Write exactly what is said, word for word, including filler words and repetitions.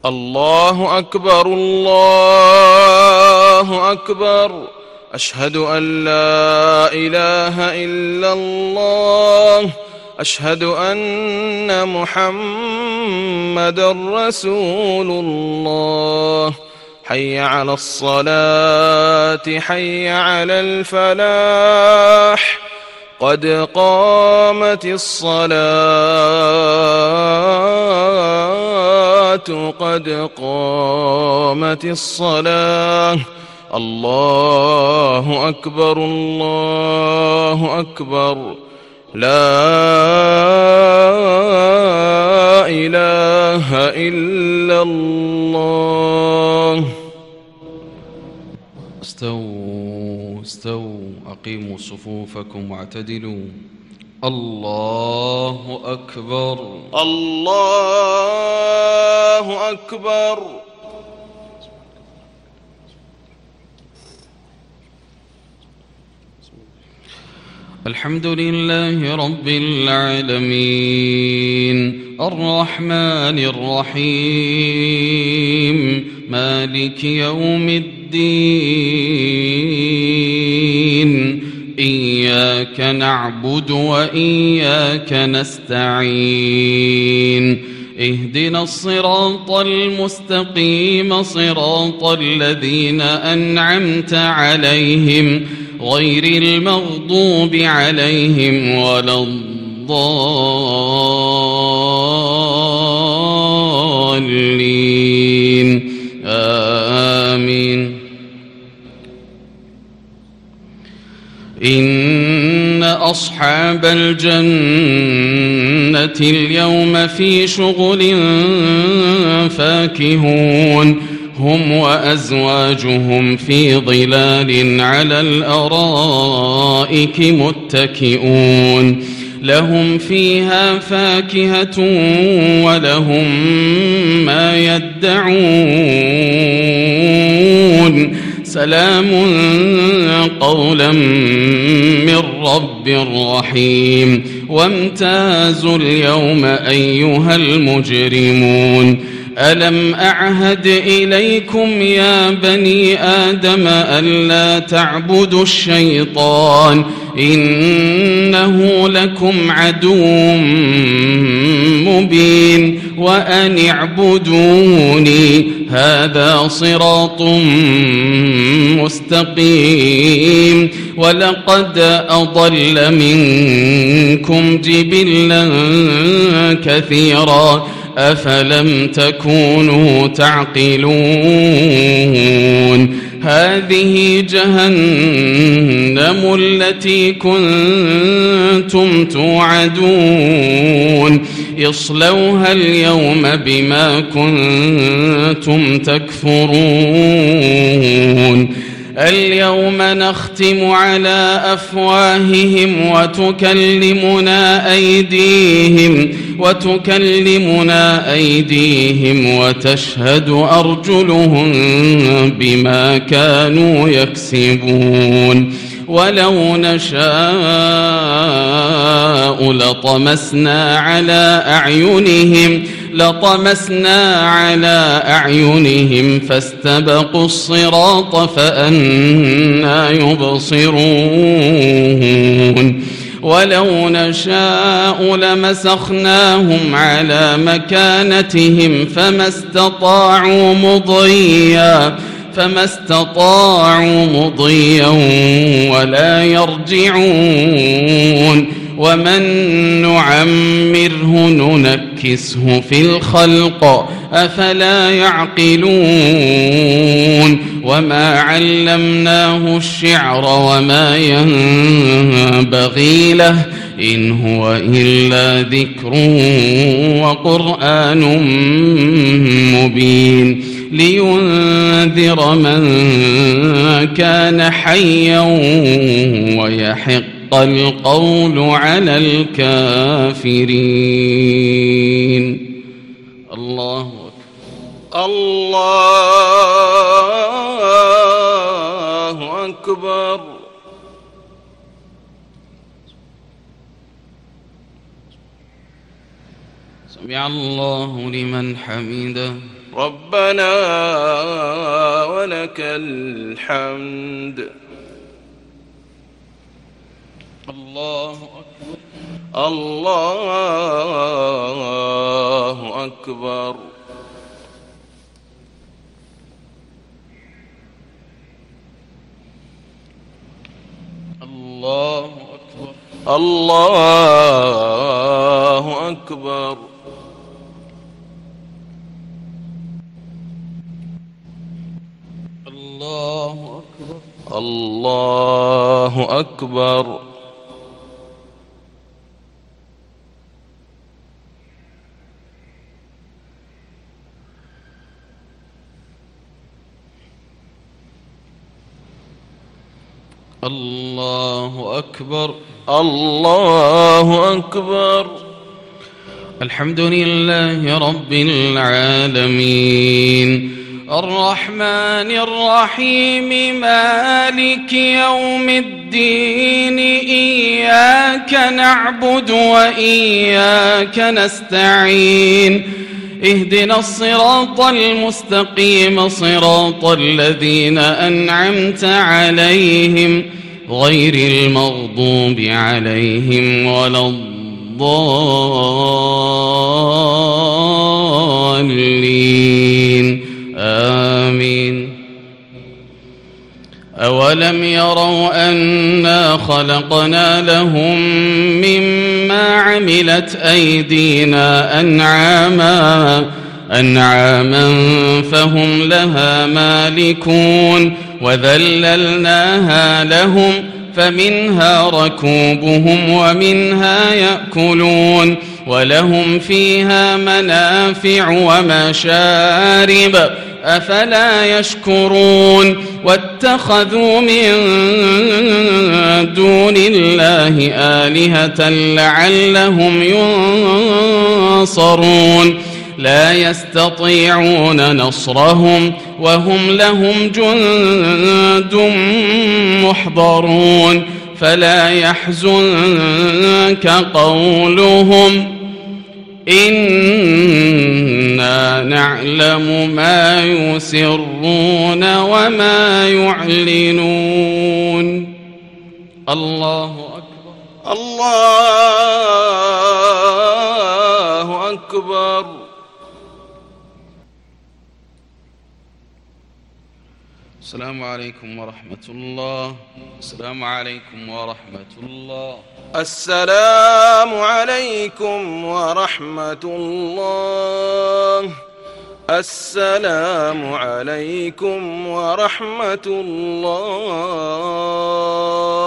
الله أكبر الله أكبر. أشهد أن لا إله إلا الله. أشهد أن محمدًا رسول الله. حي على الصلاة حي على الفلاح. قد قامت الصلاة قد قامت الصلاة. الله أكبر الله أكبر. لا إله إلا الله. استووا استووا أقيموا صفوفكم واعتدلوا. الله أكبر الله أكبر. الحمد لله رب العالمين الرحمن الرحيم مالك يوم الدين. إياك نعبد وإياك نستعين. اهدنا الصراط المستقيم صراط الذين أنعمت عليهم غير المغضوب عليهم ولا الضالين. آمين. إن أصحاب الجنة اليوم في شغل فاكهون. هم وأزواجهم في ظلال على الأرائك متكئون. لهم فيها فاكهة ولهم ما يدعون. سلام قولا من رب رحيم. وامتازوا اليوم أيها المجرمون. ألم أعهد إليكم يا بني آدم ألا تعبدوا الشيطان إنه لكم عدو مبين وأن اعبدوني هذا صراط مستقيم. ولقد أضل منكم جبلا كثيرا أفلم تكونوا تعقلون. هذه جهنم التي كنتم توعدون. اصلوها اليوم بما كنتم تكفرون. اليوم نختم على أفواههم وتكلمنا أيديهم وتكلمنا أيديهم وتشهد أرجلهم بما كانوا يكسبون. ولو نشاء لطمسنا على أعينهم لطمسنا على أعينهم فاستبقوا الصراط فأنى يبصرون. ولو نشاء لمسخناهم على مكانتهم فما استطاعوا مضيا فما استطاعوا مضيا ولا يرجعون. ومن نعمره ننكسه في الخلق أفلا يعقلون. وما علمناه الشعر وما ينبغي له إن هو إلا ذكر وقرآن مبين لينذر من كان حيا ويحق القول على الكافرين. الله أكبر الله أكبر. سمع الله لمن حمده. ربنا ولك الحمد. الله أكبر. الله أكبر. الله أكبر. الله أكبر. الله أكبر. الله أكبر. الله أكبر. الله أكبر. الحمد لله رب العالمين الرحمن الرحيم مالك يوم الدين إياك نعبد وإياك نستعين اهدنا الصراط المستقيم صراط الذين أنعمت عليهم غير المغضوب عليهم ولا الضالين آمين. أولم يروا أنا خلقنا لهم مما عملت أيدينا أنعاما أنعاما فهم لها مالكون وذللناها لهم فمنها ركوبهم ومنها يأكلون ولهم فيها منافع ومشارب أفلا يشكرون واتخذوا من دون الله آلهة لعلهم ينصرون لا يستطيعون نصرهم وهم لهم جند محضرون فلا يحزنك قولهم إنا نعلم ما يسرون وما يعلنون. الله أكبر. الله أكبر. السلام عليكم ورحمة الله. السلام عليكم ورحمة الله. السلام عليكم ورحمة الله. السلام عليكم ورحمة الله.